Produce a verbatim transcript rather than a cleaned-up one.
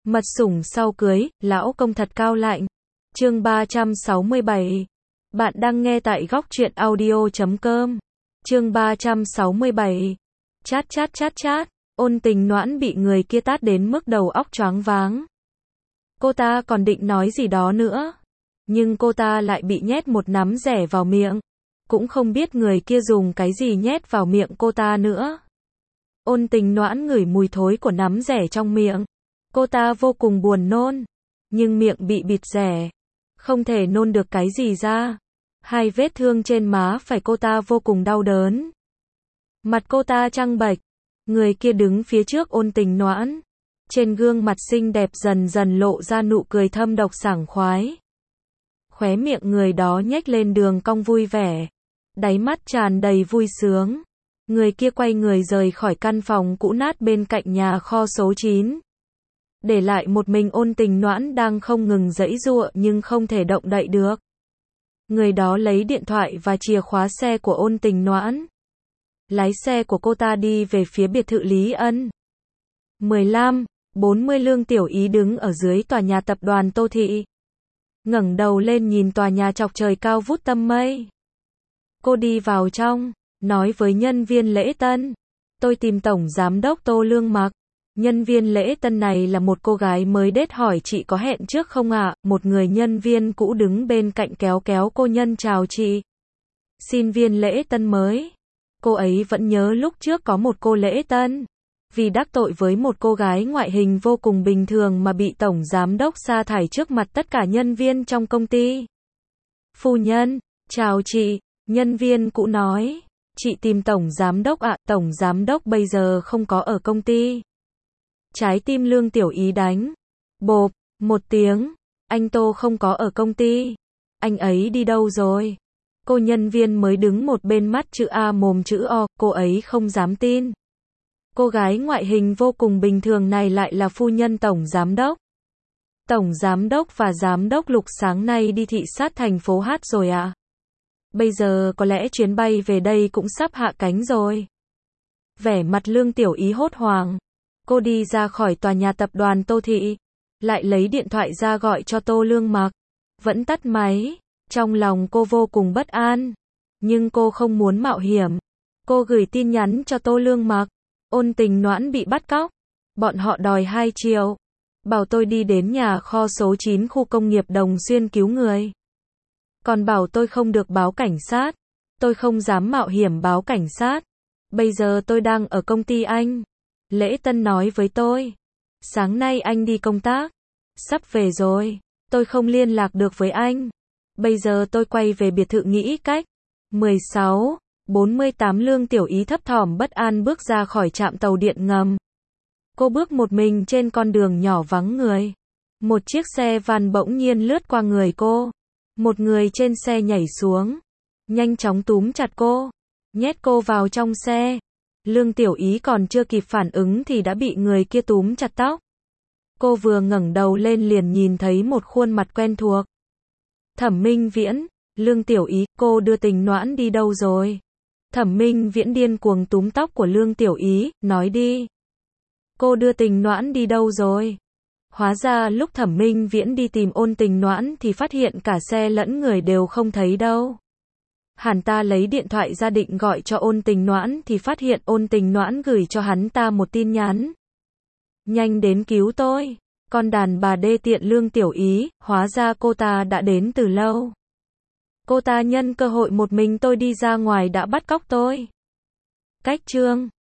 Mật sủng sau cưới, lão công thật cao lạnh. Chương ba trăm sáu mươi bảy. Bạn đang nghe tại góc truyện audio chấm com. Chương ba trăm sáu mươi bảy. Chát chát chát chát, Ôn Tình Noãn bị người kia tát đến mức đầu óc choáng váng. Cô ta còn định nói gì đó nữa, nhưng cô ta lại bị nhét một nắm dẻ vào miệng. Cũng không biết người kia dùng cái gì nhét vào miệng cô ta nữa. Ôn Tình Noãn ngửi mùi thối của nắm dẻ trong miệng. Cô ta vô cùng buồn nôn, nhưng miệng bị bịt dẻ, không thể nôn được cái gì ra. Hai vết thương trên má phải cô ta vô cùng đau đớn. Mặt cô ta trắng bệch. Người kia đứng phía trước Ôn Tình Noãn. Trên gương mặt xinh đẹp dần dần lộ ra nụ cười thâm độc sảng khoái. Khóe miệng người đó nhếch lên đường cong vui vẻ. Đáy mắt tràn đầy vui sướng. Người kia quay người rời khỏi căn phòng cũ nát bên cạnh nhà kho số chín. Để lại một mình Ôn Tình Noãn đang không ngừng giãy giụa nhưng không thể động đậy được. Người đó lấy điện thoại và chìa khóa xe của Ôn Tình Noãn. Lái xe của cô ta đi về phía biệt thự Lý Ân. mười lăm, bốn mươi Lương Tiểu Ý đứng ở dưới tòa nhà tập đoàn Tô Thị. Ngẩng đầu lên nhìn tòa nhà chọc trời cao vút tăm mây. Cô đi vào trong, nói với nhân viên lễ tân. Tôi tìm Tổng Giám đốc Tô Lương Mặc. Nhân viên lễ tân này là một cô gái mới đết hỏi chị có hẹn trước không ạ? À? Một người nhân viên cũ đứng bên cạnh kéo kéo cô nhân chào chị. Xin viên lễ tân mới. Cô ấy vẫn nhớ lúc trước có một cô lễ tân. Vì đắc tội với một cô gái ngoại hình vô cùng bình thường mà bị Tổng Giám đốc sa thải trước mặt tất cả nhân viên trong công ty. Phu nhân, chào chị, nhân viên cũ nói. Chị tìm Tổng Giám đốc ạ, à? Tổng Giám đốc bây giờ không có ở công ty. Trái tim Lương Tiểu Ý đánh. Bộp, một tiếng. Anh Tô không có ở công ty. Anh ấy đi đâu rồi? Cô nhân viên mới đứng một bên mắt chữ A mồm chữ O, cô ấy không dám tin. Cô gái ngoại hình vô cùng bình thường này lại là phu nhân Tổng Giám đốc. Tổng Giám đốc và Giám đốc Lục sáng nay đi thị sát thành phố Hát rồi ạ. À? Bây giờ có lẽ chuyến bay về đây cũng sắp hạ cánh rồi. Vẻ mặt Lương Tiểu Ý hốt hoảng. Cô đi ra khỏi tòa nhà tập đoàn Tô Thị, lại lấy điện thoại ra gọi cho Tô Lương Mặc. Vẫn tắt máy, trong lòng cô vô cùng bất an, nhưng cô không muốn mạo hiểm. Cô gửi tin nhắn cho Tô Lương Mặc. Ôn Tình Noãn bị bắt cóc. Bọn họ đòi hai triệu. Bảo tôi đi đến nhà kho số chín khu công nghiệp Đồng Xuyên cứu người. Còn bảo tôi không được báo cảnh sát. Tôi không dám mạo hiểm báo cảnh sát. Bây giờ tôi đang ở công ty anh. Lễ tân nói với tôi. Sáng nay anh đi công tác. Sắp về rồi. Tôi không liên lạc được với anh. Bây giờ tôi quay về biệt thự nghĩ cách. mười sáu, bốn mươi tám Lương Tiểu Ý thấp thỏm bất an bước ra khỏi trạm tàu điện ngầm. Cô bước một mình trên con đường nhỏ vắng người. Một chiếc xe van bỗng nhiên lướt qua người cô. Một người trên xe nhảy xuống. Nhanh chóng túm chặt cô. Nhét cô vào trong xe. Lương Tiểu Ý còn chưa kịp phản ứng thì đã bị người kia túm chặt tóc. Cô vừa ngẩng đầu lên liền nhìn thấy một khuôn mặt quen thuộc. Thẩm Minh Viễn. Lương Tiểu Ý, cô đưa Tình Noãn đi đâu rồi? Thẩm Minh Viễn điên cuồng túm tóc của Lương Tiểu Ý, nói đi. Cô đưa Tình Noãn đi đâu rồi? Hóa ra lúc Thẩm Minh Viễn đi tìm Ôn Tình Noãn thì phát hiện cả xe lẫn người đều không thấy đâu. Hắn ta lấy điện thoại ra định gọi cho Ôn Tình Noãn thì phát hiện Ôn Tình Noãn gửi cho hắn ta một tin nhắn. Nhanh đến cứu tôi. Con đàn bà đê tiện Lương Tiểu Ý, hóa ra cô ta đã đến từ lâu. Cô ta nhân cơ hội một mình tôi đi ra ngoài đã bắt cóc tôi. Cách chương